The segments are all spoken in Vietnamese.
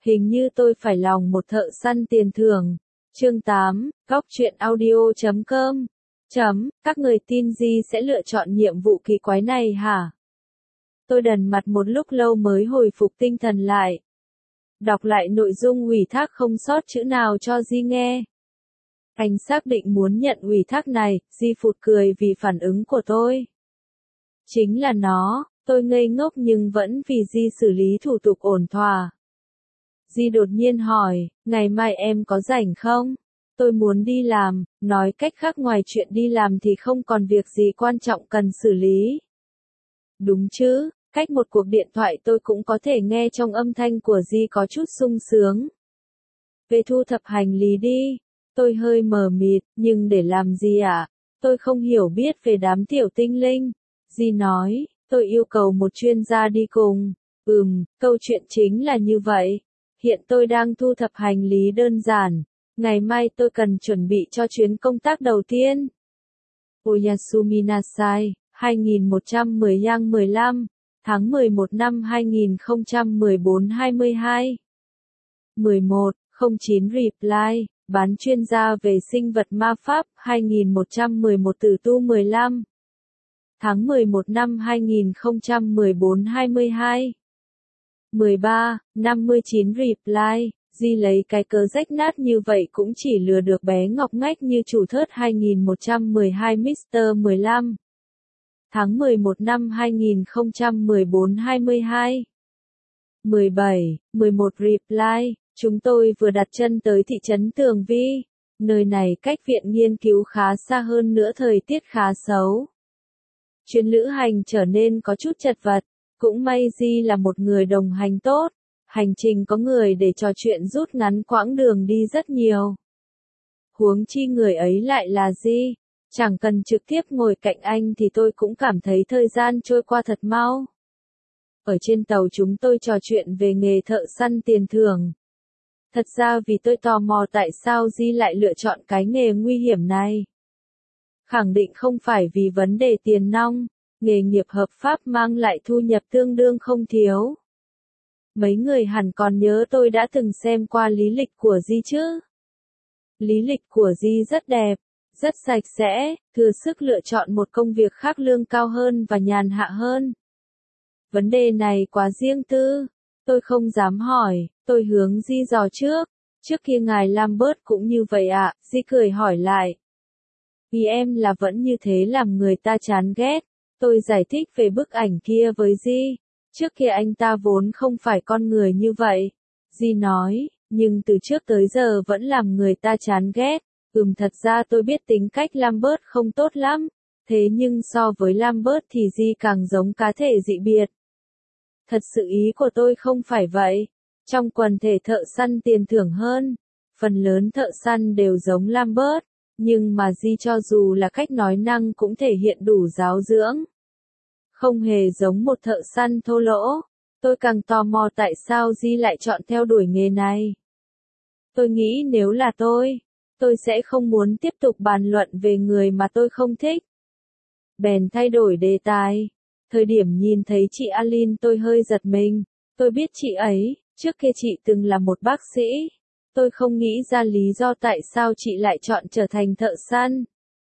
Hình như tôi phải lòng một thợ săn tiền thưởng. Chương 8, Góc truyện audio.com. Các người tin Di sẽ lựa chọn nhiệm vụ kỳ quái này hả? Tôi đần mặt một lúc lâu mới hồi phục tinh thần lại. Đọc lại nội dung ủy thác không sót chữ nào cho Di nghe. Anh xác định muốn nhận ủy thác này, Di phụt cười vì phản ứng của tôi. Chính là nó, tôi ngây ngốc nhưng vẫn vì Di xử lý thủ tục ổn thỏa. Di đột nhiên hỏi, ngày mai em có rảnh không? Tôi muốn đi làm, nói cách khác ngoài chuyện đi làm thì không còn việc gì quan trọng cần xử lý. Đúng chứ, cách một cuộc điện thoại tôi cũng có thể nghe trong âm thanh của Di có chút sung sướng. Về thu thập hành lý đi. Tôi hơi mờ mịt, nhưng để làm gì ạ? Tôi không hiểu biết về đám tiểu tinh linh. Di nói, tôi yêu cầu một chuyên gia đi cùng. Câu chuyện chính là như vậy. Hiện tôi đang thu thập hành lý đơn giản. Ngày mai tôi cần chuẩn bị cho chuyến công tác đầu tiên. Oyasumi Nasai, 2110 Yang 15, tháng 11 năm 2014 22. 1109 Reply, bán chuyên gia về sinh vật ma pháp, 2111 Tử Tu 15. Tháng 11 năm 2014 22. 1359 Reply, Di lấy cái cớ rách nát như vậy cũng chỉ lừa được bé ngọc ngách như chủ thớt 2112 Mr. 15. Tháng 11 năm 2014 22. 1711 Reply, chúng tôi vừa đặt chân tới thị trấn Tường Vi. Nơi này cách viện nghiên cứu khá xa hơn nữa thời tiết khá xấu. Chuyến lữ hành trở nên có chút chật vật. Cũng may Di là một người đồng hành tốt. Hành trình có người để trò chuyện rút ngắn quãng đường đi rất nhiều. Huống chi người ấy lại là Di. Chẳng cần trực tiếp ngồi cạnh anh thì tôi cũng cảm thấy thời gian trôi qua thật mau. Ở trên tàu chúng tôi trò chuyện về nghề thợ săn tiền thưởng. Thật ra vì tôi tò mò tại sao Di lại lựa chọn cái nghề nguy hiểm này. Khẳng định không phải vì vấn đề tiền nong, nghề nghiệp hợp pháp mang lại thu nhập tương đương không thiếu. Mấy người hẳn còn nhớ tôi đã từng xem qua lý lịch của Di chứ? Lý lịch của Di rất đẹp, rất sạch sẽ, thừa sức lựa chọn một công việc khác lương cao hơn và nhàn hạ hơn. Vấn đề này quá riêng tư, tôi không dám hỏi, tôi hướng Di dò trước. Trước kia ngài Lambert cũng như vậy ạ, Di cười hỏi lại. Vì em là vẫn như thế làm người ta chán ghét. Tôi giải thích về bức ảnh kia với Di. Trước kia anh ta vốn không phải con người như vậy. Di nói, nhưng từ trước tới giờ vẫn làm người ta chán ghét. Thật ra tôi biết tính cách Lambert không tốt lắm. Thế nhưng so với Lambert thì Di càng giống cá thể dị biệt. Thật sự ý của tôi không phải vậy. Trong quần thể thợ săn tiền thưởng hơn, phần lớn thợ săn đều giống Lambert. Nhưng mà Di cho dù là cách nói năng cũng thể hiện đủ giáo dưỡng. Không hề giống một thợ săn thô lỗ. Tôi càng tò mò tại sao Di lại chọn theo đuổi nghề này. Tôi nghĩ nếu là tôi sẽ không muốn tiếp tục bàn luận về người mà tôi không thích. Bèn thay đổi đề tài. Thời điểm nhìn thấy chị Aline tôi hơi giật mình. Tôi biết chị ấy, trước kia chị từng là một bác sĩ. Tôi không nghĩ ra lý do tại sao chị lại chọn trở thành thợ săn.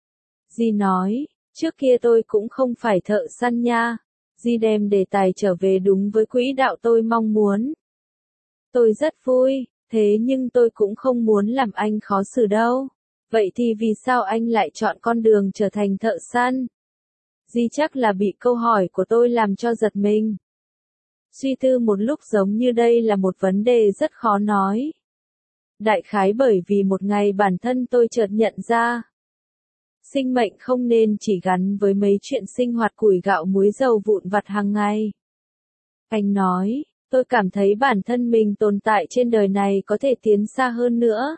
Di nói, trước kia tôi cũng không phải thợ săn nha. Di đem đề tài trở về đúng với quỹ đạo tôi mong muốn. Tôi rất vui, thế nhưng tôi cũng không muốn làm anh khó xử đâu. Vậy thì vì sao anh lại chọn con đường trở thành thợ săn? Di chắc là bị câu hỏi của tôi làm cho giật mình. Suy tư một lúc giống như đây là một vấn đề rất khó nói. Đại khái bởi vì một ngày bản thân tôi chợt nhận ra. Sinh mệnh không nên chỉ gắn với mấy chuyện sinh hoạt củi gạo muối dầu vụn vặt hàng ngày. Anh nói, tôi cảm thấy bản thân mình tồn tại trên đời này có thể tiến xa hơn nữa.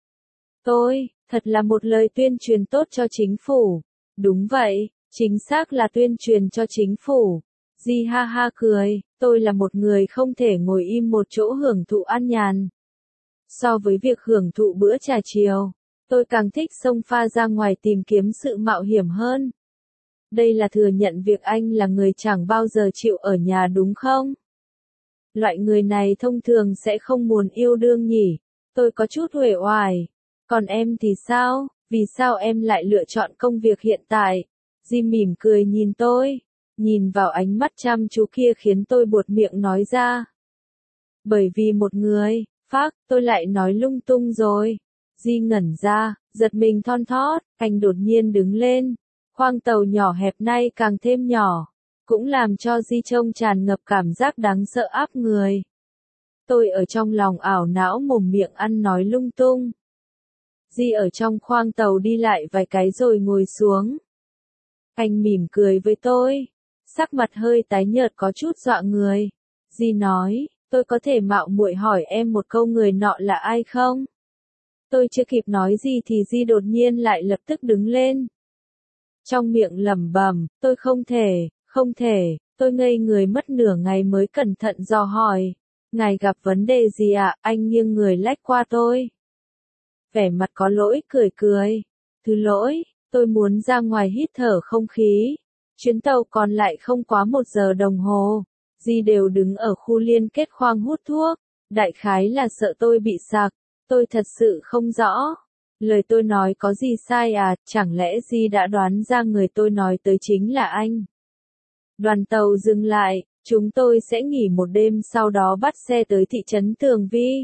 Thật là một lời tuyên truyền tốt cho chính phủ. Đúng vậy, chính xác là tuyên truyền cho chính phủ. Di ha ha cười, tôi là một người không thể ngồi im một chỗ hưởng thụ an nhàn. So với việc hưởng thụ bữa trà chiều, tôi càng thích xông pha ra ngoài tìm kiếm sự mạo hiểm hơn. Đây là thừa nhận việc anh là người chẳng bao giờ chịu ở nhà đúng không? Loại người này thông thường sẽ không muốn yêu đương nhỉ. Tôi có chút uể oải. Còn em thì sao? Vì sao em lại lựa chọn công việc hiện tại? Di mỉm cười nhìn tôi. Nhìn vào ánh mắt chăm chú kia khiến tôi buột miệng nói ra. Bởi vì một người, phác, tôi lại nói lung tung rồi. Di ngẩn ra, giật mình thon thót, anh đột nhiên đứng lên. Khoang tàu nhỏ hẹp nay càng thêm nhỏ, cũng làm cho Di trông tràn ngập cảm giác đáng sợ áp người. Tôi ở trong lòng ảo não mồm miệng ăn nói lung tung. Di ở trong khoang tàu đi lại vài cái rồi ngồi xuống. Anh mỉm cười với tôi, sắc mặt hơi tái nhợt có chút dọa người. Di nói, tôi có thể mạo muội hỏi em một câu người nọ là ai không? Tôi chưa kịp nói gì thì Di đột nhiên lại lập tức đứng lên. Trong miệng lẩm bẩm, tôi không thể, tôi ngây người mất nửa ngày mới cẩn thận dò hỏi. Ngài gặp vấn đề gì ạ? Anh nghiêng người lách qua tôi. Vẻ mặt có lỗi cười cười. Thứ lỗi, tôi muốn ra ngoài hít thở không khí. Chuyến tàu còn lại không quá 1 giờ đồng hồ. Di đều đứng ở khu liên kết khoang hút thuốc. Đại khái là sợ tôi bị sặc. Tôi thật sự không rõ. Lời tôi nói có gì sai à? Chẳng lẽ Di đã đoán ra người tôi nói tới chính là anh? Đoàn tàu dừng lại. Chúng tôi sẽ nghỉ một đêm sau đó bắt xe tới thị trấn Tường Vi.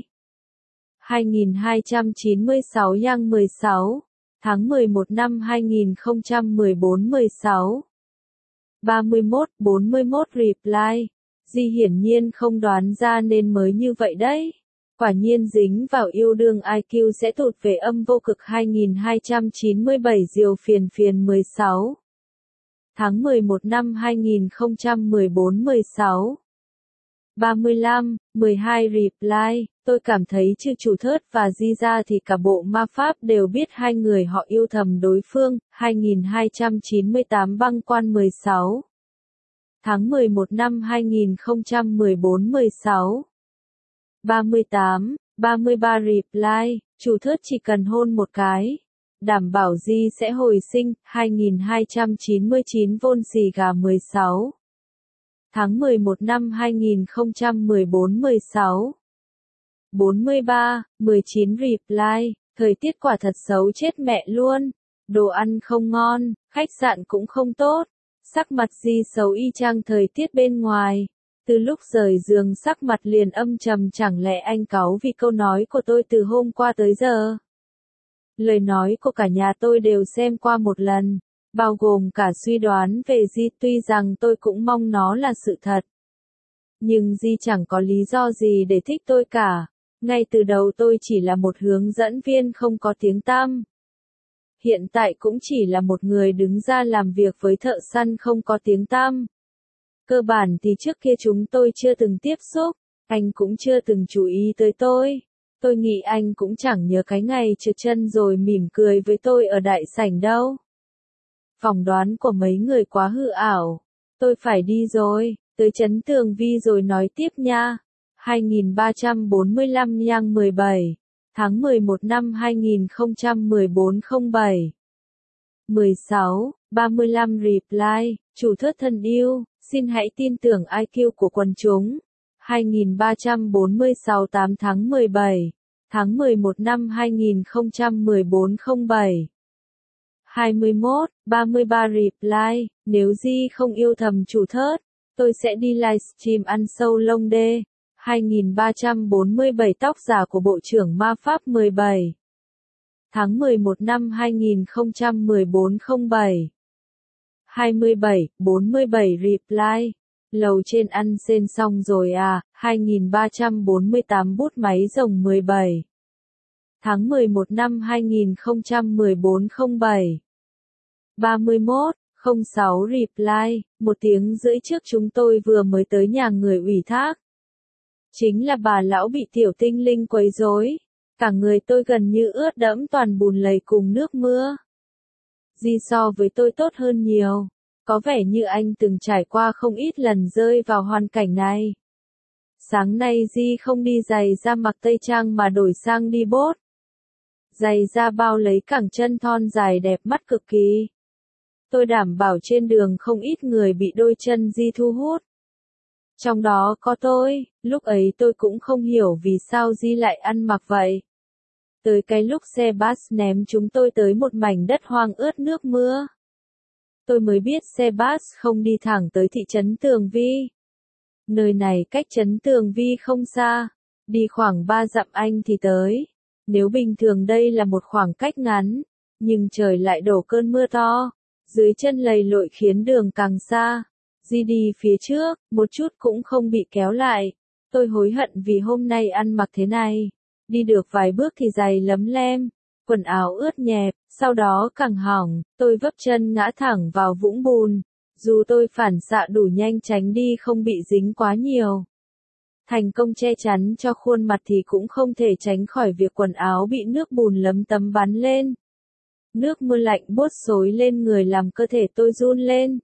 2296 Yang 16, tháng 11 năm 2014 16. 41 reply. Di hiển nhiên không đoán ra nên mới như vậy đấy. Quả nhiên dính vào yêu đương IQ sẽ tụt về âm vô cực 2297 diều phiền 16. Tháng 11 năm 2014 16. 12 reply. Tôi cảm thấy trừ chủ thớt và Di ra thì cả bộ ma pháp đều biết hai người họ yêu thầm đối phương. 2298 băng quan 16. Tháng 11 năm 2014 16. 33 reply. Chủ thớt chỉ cần hôn một cái. Đảm bảo Di sẽ hồi sinh. 2299 vôn xì gà 16. Tháng 11 năm 2014 16. 19 reply. Thời tiết quả thật xấu chết mẹ luôn. Đồ ăn không ngon, khách sạn cũng không tốt. Sắc mặt Di xấu y chang thời tiết bên ngoài. Từ lúc rời giường sắc mặt liền âm trầm, chẳng lẽ anh cáu vì câu nói của tôi từ hôm qua tới giờ? Lời nói của cả nhà tôi đều xem qua một lần, bao gồm cả suy đoán về Di, tuy rằng tôi cũng mong nó là sự thật. Nhưng Di chẳng có lý do gì để thích tôi cả. Ngay từ đầu tôi chỉ là một hướng dẫn viên không có tiếng tăm. Hiện tại cũng chỉ là một người đứng ra làm việc với thợ săn không có tiếng tăm. Cơ bản thì trước kia chúng tôi chưa từng tiếp xúc, anh cũng chưa từng chú ý tới tôi. Tôi nghĩ anh cũng chẳng nhớ cái ngày trượt chân rồi mỉm cười với tôi ở đại sảnh đâu. Phỏng đoán của mấy người quá hư ảo. Tôi phải đi rồi, tới trấn Tường Vi rồi nói tiếp nha. 2345 Yang 17, tháng 11 năm 2014 07. 16, 35 reply. Chủ thớt thân yêu, xin hãy tin tưởng IQ của quần chúng. 2346 8 tháng 17, tháng 11 năm 2014 07. 33 reply. Nếu Di không yêu thầm chủ thớt, tôi sẽ đi livestream ăn sâu lông đê. 2347 tóc giả của Bộ trưởng Ma Pháp 17. Tháng 11 năm 2014 07. 47 reply. Lầu trên ăn sên xong rồi à? 2348 bút máy rồng 17. Tháng 11 năm 2014 07. 06 reply. 1 tiếng rưỡi trước chúng tôi vừa mới tới nhà người ủy thác. Chính là bà lão bị tiểu tinh linh quấy rối. Cả người tôi gần như ướt đẫm toàn bùn lầy cùng nước mưa. Di so với tôi tốt hơn nhiều. Có vẻ như anh từng trải qua không ít lần rơi vào hoàn cảnh này. Sáng nay Di không đi giày da mặc tây trang mà đổi sang đi bốt. Giày da bao lấy cẳng chân thon dài đẹp mắt cực kỳ. Tôi đảm bảo trên đường không ít người bị đôi chân Di thu hút. Trong đó có tôi, Lúc ấy tôi cũng không hiểu vì sao Di lại ăn mặc vậy. Tới cái lúc xe bus ném chúng tôi tới một mảnh đất hoang ướt nước mưa. Tôi mới biết xe bus không đi thẳng tới thị trấn Tường Vi. Nơi này cách trấn Tường Vi không xa, đi khoảng 3 dặm anh thì tới. Nếu bình thường đây là một khoảng cách ngắn, nhưng trời lại đổ cơn mưa to, dưới chân lầy lội khiến đường càng xa. Di đi phía trước, một chút cũng không bị kéo lại. Tôi hối hận vì hôm nay ăn mặc thế này. Đi được vài bước thì giày lấm lem, quần áo ướt nhẹp, sau đó càng hỏng, tôi vấp chân ngã thẳng vào vũng bùn. Dù tôi phản xạ đủ nhanh tránh đi không bị dính quá nhiều. Thành công che chắn cho khuôn mặt thì cũng không thể tránh khỏi việc quần áo bị nước bùn lấm tấm bắn lên. Nước mưa lạnh buốt xối lên người làm cơ thể tôi run lên.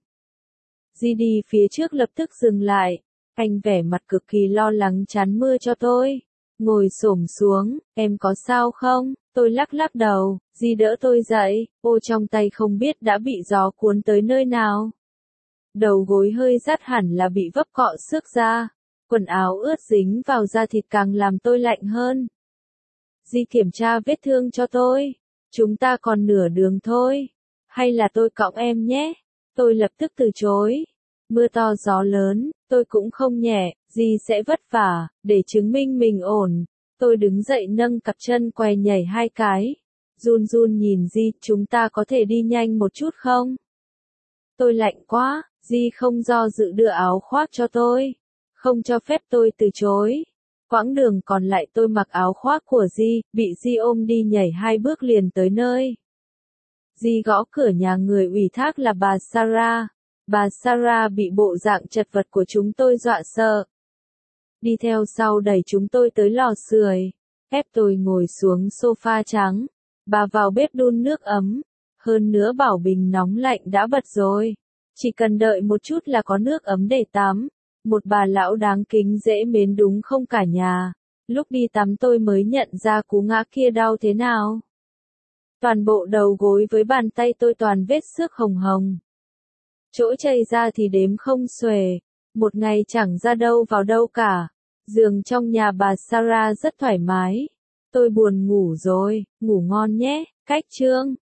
Di đi phía trước lập tức dừng lại. Anh vẻ mặt cực kỳ lo lắng tránh mưa cho tôi. Ngồi xổm xuống, em có sao không? Tôi lắc lắc đầu, Di đỡ tôi dậy, ô trong tay không biết đã bị gió cuốn tới nơi nào. Đầu gối hơi rát hẳn là bị vấp cọ xước ra. Quần áo ướt dính vào da thịt càng làm tôi lạnh hơn. Di kiểm tra vết thương cho tôi. Chúng ta còn nửa đường thôi. Hay là tôi cõng em nhé? Tôi lập tức từ chối. Mưa to gió lớn, tôi cũng không nhẹ, Di sẽ vất vả, để chứng minh mình ổn. Tôi đứng dậy nâng cặp chân quay nhảy 2 cái. Run run nhìn Di, chúng ta có thể đi nhanh một chút không? Tôi lạnh quá, Di không do dự đưa áo khoác cho tôi. Không cho phép tôi từ chối. Quãng đường còn lại tôi mặc áo khoác của Di, bị Di ôm đi nhảy 2 bước liền tới nơi. Di gõ cửa nhà người ủy thác là bà Sarah. Bà Sarah bị bộ dạng chật vật của chúng tôi dọa sợ. Đi theo sau đẩy chúng tôi tới lò sưởi, ép tôi ngồi xuống sofa trắng. Bà vào bếp đun nước ấm. Hơn nữa bảo bình nóng lạnh đã bật rồi. Chỉ cần đợi một chút là có nước ấm để tắm. Một bà lão đáng kính dễ mến đúng không cả nhà. Lúc đi tắm tôi mới nhận ra cú ngã kia đau thế nào. Toàn bộ đầu gối với bàn tay tôi toàn vết xước hồng hồng. Chỗ chảy ra thì đếm không xuể. Một ngày chẳng ra đâu vào đâu cả. Giường trong nhà bà Sarah rất thoải mái. Tôi buồn ngủ rồi, ngủ ngon nhé. Cách chương